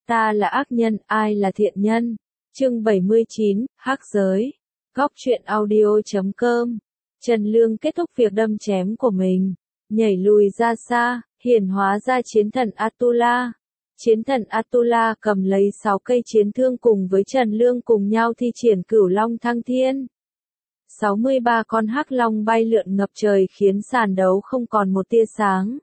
Ta là ác nhân, ai là thiện nhân? Chương 79, Hắc giới. Góc truyện audio.com. Trần Lương kết thúc việc đâm chém của mình, nhảy lùi ra xa, hiển hóa ra chiến thần Atula. Chiến thần Atula cầm lấy 6 cây chiến thương cùng với Trần Lương cùng nhau thi triển Cửu Long Thăng Thiên. 63 con hắc long bay lượn ngập trời khiến sàn đấu không còn một tia sáng.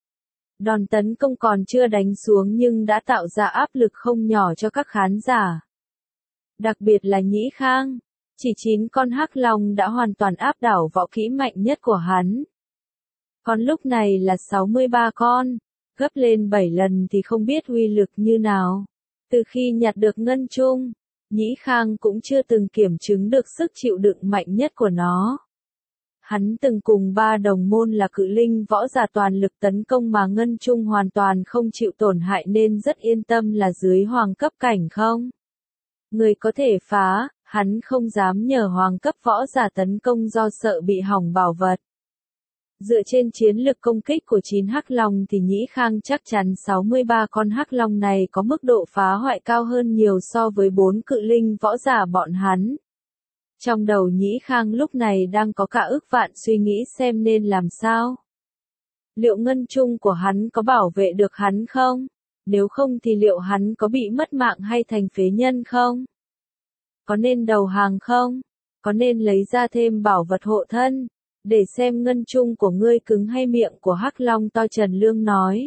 Đòn tấn công còn chưa đánh xuống nhưng đã tạo ra áp lực không nhỏ cho các khán giả. Đặc biệt là Nhĩ Khang, chỉ 9 con hắc long đã hoàn toàn áp đảo võ kỹ mạnh nhất của hắn. Còn lúc này là 63 con, gấp lên 7 lần thì không biết uy lực như nào. Từ khi nhặt được ngân chung, Nhĩ Khang cũng chưa từng kiểm chứng được sức chịu đựng mạnh nhất của nó. Hắn từng cùng 3 đồng môn là cự linh võ giả toàn lực tấn công mà ngân chung hoàn toàn không chịu tổn hại nên rất yên tâm là dưới hoàng cấp cảnh không. Người có thể phá, hắn không dám nhờ hoàng cấp võ giả tấn công do sợ bị hỏng bảo vật. Dựa trên chiến lực công kích của 9 hắc long thì Nhĩ Khang chắc chắn 63 con hắc long này có mức độ phá hoại cao hơn nhiều so với 4 cự linh võ giả bọn hắn. Trong đầu Nhĩ Khang lúc này đang có cả ức vạn suy nghĩ xem nên làm sao. Liệu ngân chung của hắn có bảo vệ được hắn không? Nếu không thì liệu hắn có bị mất mạng hay thành phế nhân không? Có nên đầu hàng không? Có nên lấy ra thêm bảo vật hộ thân? Để xem ngân chung của ngươi cứng hay miệng của hắc long to, Trần Lương nói.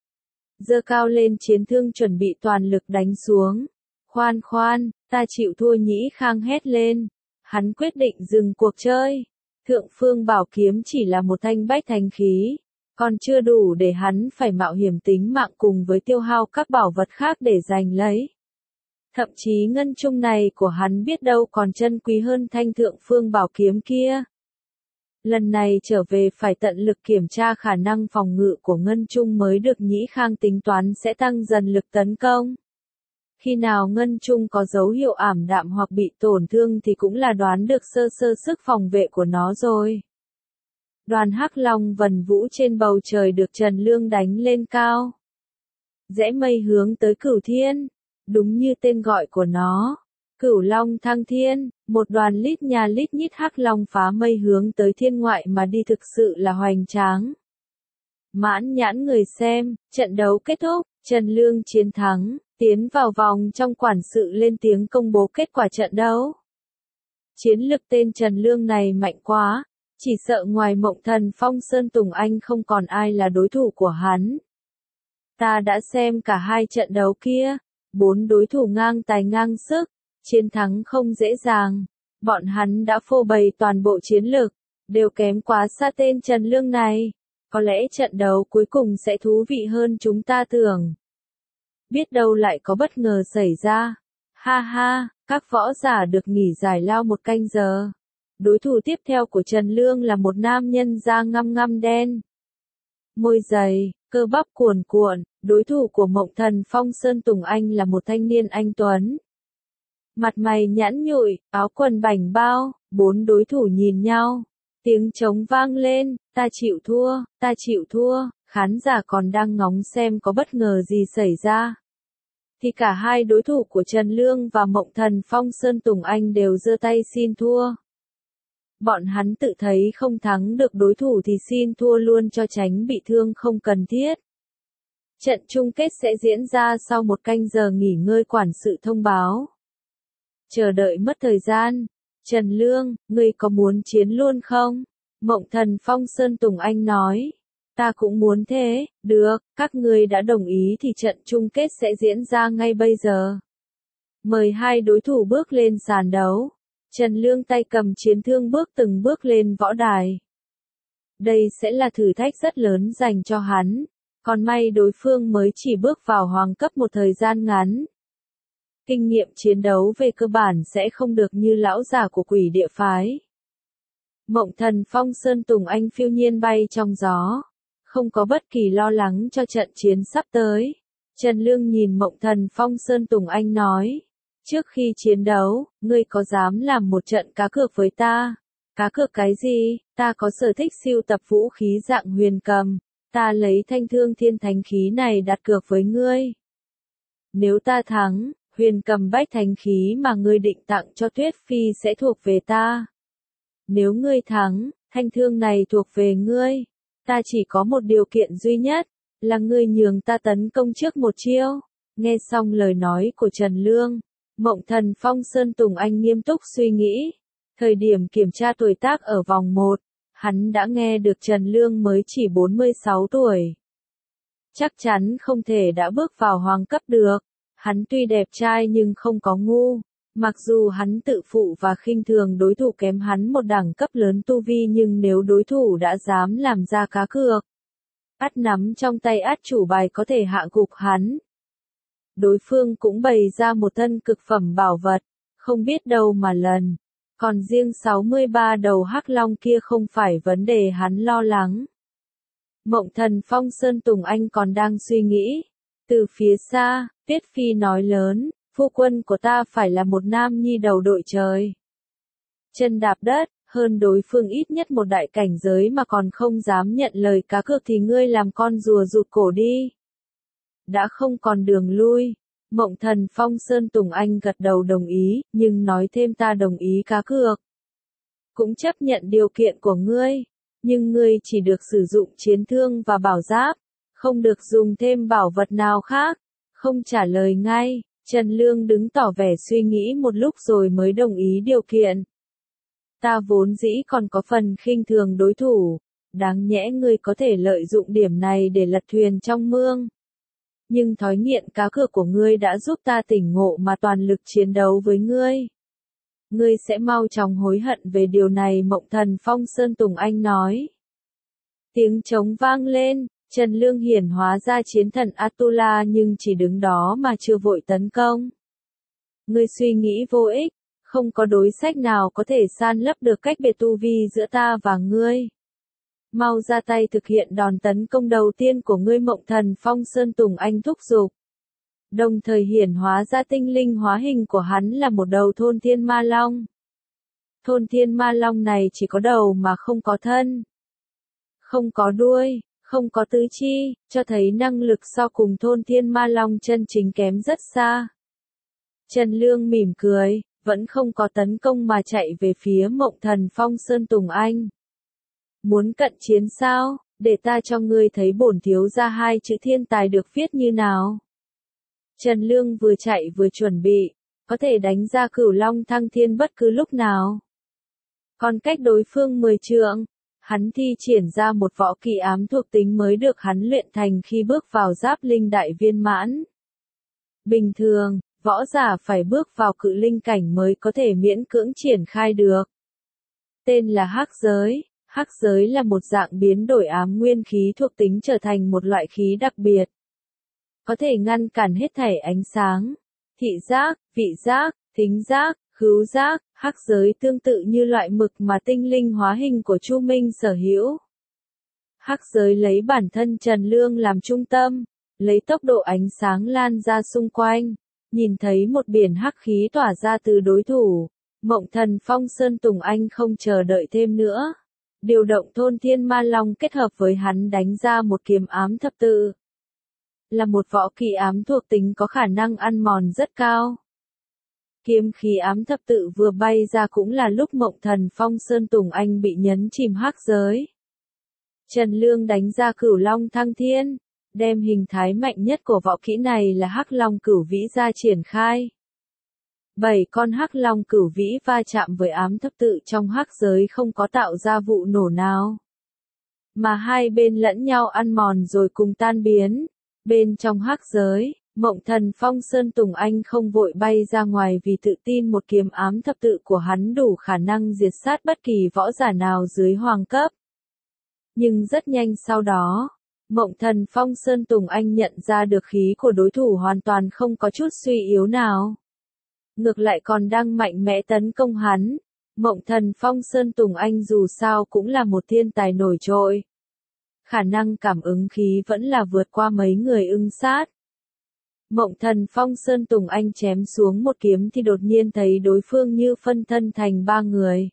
Giơ cao lên chiến thương chuẩn bị toàn lực đánh xuống. Khoan khoan, ta chịu thua, Nhĩ Khang hét lên. Hắn quyết định dừng cuộc chơi. Thượng phương bảo kiếm chỉ là một thanh bách thành khí, còn chưa đủ để hắn phải mạo hiểm tính mạng cùng với tiêu hao các bảo vật khác để giành lấy. Thậm chí ngân chung này của hắn biết đâu còn chân quý hơn thanh thượng phương bảo kiếm kia. Lần này trở về phải tận lực kiểm tra khả năng phòng ngự của ngân chung mới được. Nhĩ Khang tính toán sẽ tăng dần lực tấn công. Khi nào ngân chung có dấu hiệu ảm đạm hoặc bị tổn thương thì cũng là đoán được sơ sơ sức phòng vệ của nó rồi. Đoàn hắc long vần vũ trên bầu trời được Trần Lương đánh lên cao. Rẽ mây hướng tới Cửu Thiên, đúng như tên gọi của nó. Cửu Long Thăng Thiên, một đoàn lít nhà lít nhít hắc long phá mây hướng tới thiên ngoại mà đi, thực sự là hoành tráng. Mãn nhãn người xem, trận đấu kết thúc, Trần Lương chiến thắng, tiến vào vòng trong, quản sự lên tiếng công bố kết quả trận đấu. Chiến lực tên Trần Lương này mạnh quá, chỉ sợ ngoài Mộng Thần Phong Sơn Tùng Anh không còn ai là đối thủ của hắn. Ta đã xem cả 2 trận đấu kia, 4 đối thủ ngang tài ngang sức, chiến thắng không dễ dàng. Bọn hắn đã phô bày toàn bộ chiến lực, đều kém quá xa tên Trần Lương này. Có lẽ trận đấu cuối cùng sẽ thú vị hơn chúng ta tưởng. Biết đâu lại có bất ngờ xảy ra. Ha ha, các võ giả được nghỉ giải lao 1 canh giờ. Đối thủ tiếp theo của Trần Lương là một nam nhân da ngăm ngăm đen, môi dày, cơ bắp cuồn cuộn. Đối thủ của Mộng Thần Phong Sơn Tùng Anh là một thanh niên anh tuấn, mặt mày nhẵn nhụi, áo quần bảnh bao. 4 đối thủ nhìn nhau, tiếng trống vang lên, ta chịu thua, ta chịu thua. Khán giả còn đang ngóng xem có bất ngờ gì xảy ra, thì cả 2 đối thủ của Trần Lương và Mộng Thần Phong Sơn Tùng Anh đều giơ tay xin thua. Bọn hắn tự thấy không thắng được đối thủ thì xin thua luôn cho tránh bị thương không cần thiết. Trận chung kết sẽ diễn ra sau 1 canh giờ nghỉ ngơi, quản sự thông báo. Chờ đợi mất thời gian. Trần Lương, ngươi có muốn chiến luôn không? Mộng Thần Phong Sơn Tùng Anh nói. Ta cũng muốn thế. Được, các ngươi đã đồng ý thì trận chung kết sẽ diễn ra ngay bây giờ. Mời 2 đối thủ bước lên sàn đấu. Trần Lương tay cầm chiến thương bước từng bước lên võ đài. Đây sẽ là thử thách rất lớn dành cho hắn. Còn may đối phương mới chỉ bước vào hoàng cấp một thời gian ngắn. Kinh nghiệm chiến đấu về cơ bản sẽ không được như lão già của Quỷ Địa phái. Mộng Thần Phong Sơn Tùng Anh phiêu nhiên bay trong gió, không có bất kỳ lo lắng cho trận chiến sắp tới. Trần Lương nhìn Mộng Thần Phong Sơn Tùng Anh nói, trước khi chiến đấu, ngươi có dám làm một trận cá cược với ta? Cá cược cái gì? Ta có sở thích sưu tập vũ khí dạng huyền cầm, ta lấy thanh thương thiên thánh khí này đặt cược với ngươi. Nếu ta thắng, huyền cầm bách thánh khí mà ngươi định tặng cho Tuyết Phi sẽ thuộc về ta. Nếu ngươi thắng, thanh thương này thuộc về ngươi. Ta chỉ có một điều kiện duy nhất, là ngươi nhường ta tấn công trước một chiêu. Nghe xong lời nói của Trần Lương, Mộng Thần Phong Sơn Tùng Anh nghiêm túc suy nghĩ. Thời điểm kiểm tra tuổi tác ở vòng 1, hắn đã nghe được Trần Lương mới chỉ 46 tuổi. Chắc chắn không thể đã bước vào hoàng cấp được. Hắn tuy đẹp trai nhưng không có ngu. Mặc dù hắn tự phụ và khinh thường đối thủ kém hắn một đẳng cấp lớn tu vi, nhưng nếu đối thủ đã dám làm ra cá cược, ắt nắm trong tay át chủ bài có thể hạ gục hắn. Đối phương cũng bày ra một thân cực phẩm bảo vật, không biết đâu mà lần. Còn riêng 63 đầu hắc long kia không phải vấn đề hắn lo lắng. Mộng Thần Phong Sơn Tùng Anh còn đang suy nghĩ. Từ phía xa, Tuyết Phi nói lớn, phu quân của ta phải là một nam nhi đầu đội trời. Chân đạp đất, hơn đối phương ít nhất một đại cảnh giới mà còn không dám nhận lời cá cược thì ngươi làm con rùa rụt cổ đi. Đã không còn đường lui. Mộng Thần Phong Sơn Tùng Anh gật đầu đồng ý, nhưng nói thêm ta đồng ý cá cược. Cũng chấp nhận điều kiện của ngươi, nhưng ngươi chỉ được sử dụng chiến thương và bảo giáp, không được dùng thêm bảo vật nào khác. Không trả lời ngay, Trần Lương đứng tỏ vẻ suy nghĩ một lúc rồi mới đồng ý điều kiện. Ta vốn dĩ còn có phần khinh thường đối thủ, đáng nhẽ ngươi có thể lợi dụng điểm này để lật thuyền trong mương. Nhưng thói nghiện cá cược của ngươi đã giúp ta tỉnh ngộ mà toàn lực chiến đấu với ngươi. Ngươi sẽ mau chóng hối hận về điều này, Mộng Thần Phong Sơn Tùng Anh nói. Tiếng trống vang lên, Trần Lương hiển hóa ra chiến thần Atula nhưng chỉ đứng đó mà chưa vội tấn công. Ngươi suy nghĩ vô ích, không có đối sách nào có thể san lấp được cách biệt tu vi giữa ta và ngươi. Mau ra tay thực hiện đòn tấn công đầu tiên của ngươi, Mộng Thần Phong Sơn Tùng Anh thúc giục. Đồng thời hiển hóa ra tinh linh hóa hình của hắn là một đầu thôn thiên ma long. Thôn thiên ma long này chỉ có đầu mà không có thân, không có đuôi, không có tứ chi, cho thấy năng lực so cùng thôn thiên ma long chân chính kém rất xa. Trần Lương mỉm cười, vẫn không có tấn công mà chạy về phía Mộng Thần Phong Sơn Tùng Anh. Muốn cận chiến sao, để ta cho ngươi thấy bổn thiếu gia hai chữ thiên tài được viết như nào. Trần Lương vừa chạy vừa chuẩn bị, có thể đánh ra Cửu Long Thăng Thiên bất cứ lúc nào. Còn cách đối phương 10 trượng, hắn thi triển ra một võ kỹ ám thuộc tính mới được hắn luyện thành khi bước vào Giáp Linh đại viên mãn. Bình thường, võ giả phải bước vào cự linh cảnh mới có thể miễn cưỡng triển khai được. Tên là hắc giới. Hắc giới là một dạng biến đổi ám nguyên khí thuộc tính trở thành một loại khí đặc biệt. Có thể ngăn cản hết thảy ánh sáng, thị giác, vị giác, thính giác, khứu giác. Hắc giới tương tự như loại mực mà tinh linh hóa hình của Chu Minh sở hữu. Hắc giới lấy bản thân Trần Lương làm trung tâm, lấy tốc độ ánh sáng lan ra xung quanh, nhìn thấy một biển hắc khí tỏa ra từ đối thủ. Mộng Thần Phong Sơn Tùng Anh không chờ đợi thêm nữa. Điều động thôn thiên ma long kết hợp với hắn đánh ra một kiếm ám thập tự. Là một võ kỹ ám thuộc tính có khả năng ăn mòn rất cao. Kiếm khí ám thập tự vừa bay ra cũng là lúc Mộng Thần Phong Sơn Tùng Anh bị nhấn chìm hắc giới. Trần Lương đánh ra Cửu Long Thăng Thiên, đem hình thái mạnh nhất của võ kỹ này là Hắc Long Cửu Vĩ ra triển khai. 7 con hắc long cửu vĩ va chạm với ám thập tự trong hắc giới không có tạo ra vụ nổ nào, mà hai bên lẫn nhau ăn mòn rồi cùng tan biến. Bên trong hắc giới, Mộng Thần Phong Sơn Tùng Anh không vội bay ra ngoài vì tự tin một kiếm ám thập tự của hắn đủ khả năng diệt sát bất kỳ võ giả nào dưới hoàng cấp. Nhưng rất nhanh sau đó, Mộng Thần Phong Sơn Tùng Anh nhận ra được khí của đối thủ hoàn toàn không có chút suy yếu nào. Ngược lại còn đang mạnh mẽ tấn công hắn. Mộng Thần Phong Sơn Tùng Anh dù sao cũng là một thiên tài nổi trội. Khả năng cảm ứng khí vẫn là vượt qua mấy người ưng sát. Mộng Thần Phong Sơn Tùng Anh chém xuống một kiếm thì đột nhiên thấy đối phương như phân thân thành 3 người.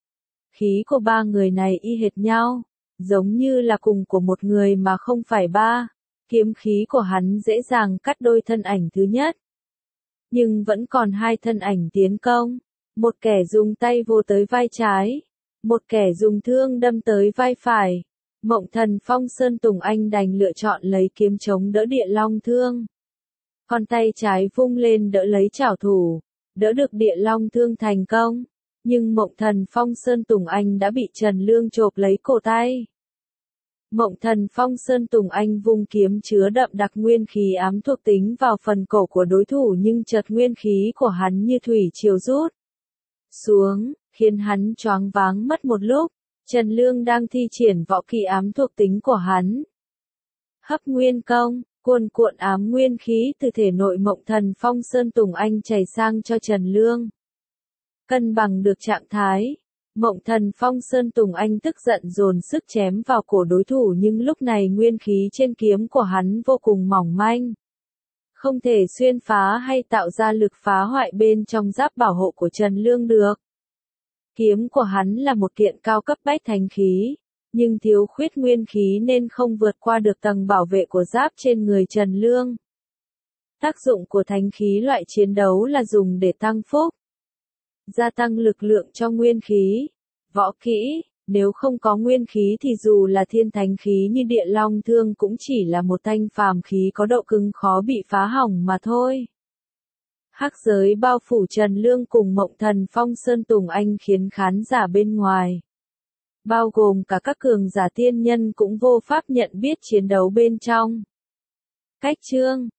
Khí của 3 người này y hệt nhau, giống như là cùng của một người mà không phải 3. kiếm khí của hắn dễ dàng cắt đôi thân ảnh thứ nhất. Nhưng vẫn còn hai thân ảnh tiến công, một kẻ dùng tay vồ tới vai trái, một kẻ dùng thương đâm tới vai phải. Mộng Thần Phong Sơn Tùng Anh đành lựa chọn lấy kiếm chống đỡ Địa Long thương. Còn tay trái vung lên đỡ lấy trảo thủ, đỡ được Địa Long thương thành công. Nhưng Mộng Thần Phong Sơn Tùng Anh đã bị Trần Lương chộp lấy cổ tay. Mộng Thần Phong Sơn Tùng Anh vung kiếm chứa đậm đặc nguyên khí ám thuộc tính vào phần cổ của đối thủ, nhưng chợt nguyên khí của hắn như thủy triều rút xuống, khiến hắn choáng váng mất một lúc. Trần Lương đang thi triển võ kỹ ám thuộc tính của hắn. Hấp nguyên công, cuồn cuộn ám nguyên khí từ thể nội Mộng Thần Phong Sơn Tùng Anh chảy sang cho Trần Lương. Cân bằng được trạng thái, Mộng Thần Phong Sơn Tùng Anh tức giận dồn sức chém vào cổ đối thủ, nhưng lúc này nguyên khí trên kiếm của hắn vô cùng mỏng manh. Không thể xuyên phá hay tạo ra lực phá hoại bên trong giáp bảo hộ của Trần Lương được. Kiếm của hắn là một kiện cao cấp bách thánh khí, nhưng thiếu khuyết nguyên khí nên không vượt qua được tầng bảo vệ của giáp trên người Trần Lương. Tác dụng của thánh khí loại chiến đấu là dùng để tăng phúc, gia tăng lực lượng cho nguyên khí. Võ kỹ, nếu không có nguyên khí thì dù là thiên thánh khí như Địa Long thương cũng chỉ là một thanh phàm khí có độ cứng khó bị phá hỏng mà thôi. Hắc giới bao phủ Trần Lương cùng Mộng Thần Phong Sơn Tùng Anh khiến khán giả bên ngoài, bao gồm cả các cường giả tiên nhân cũng vô pháp nhận biết chiến đấu bên trong. Cách chương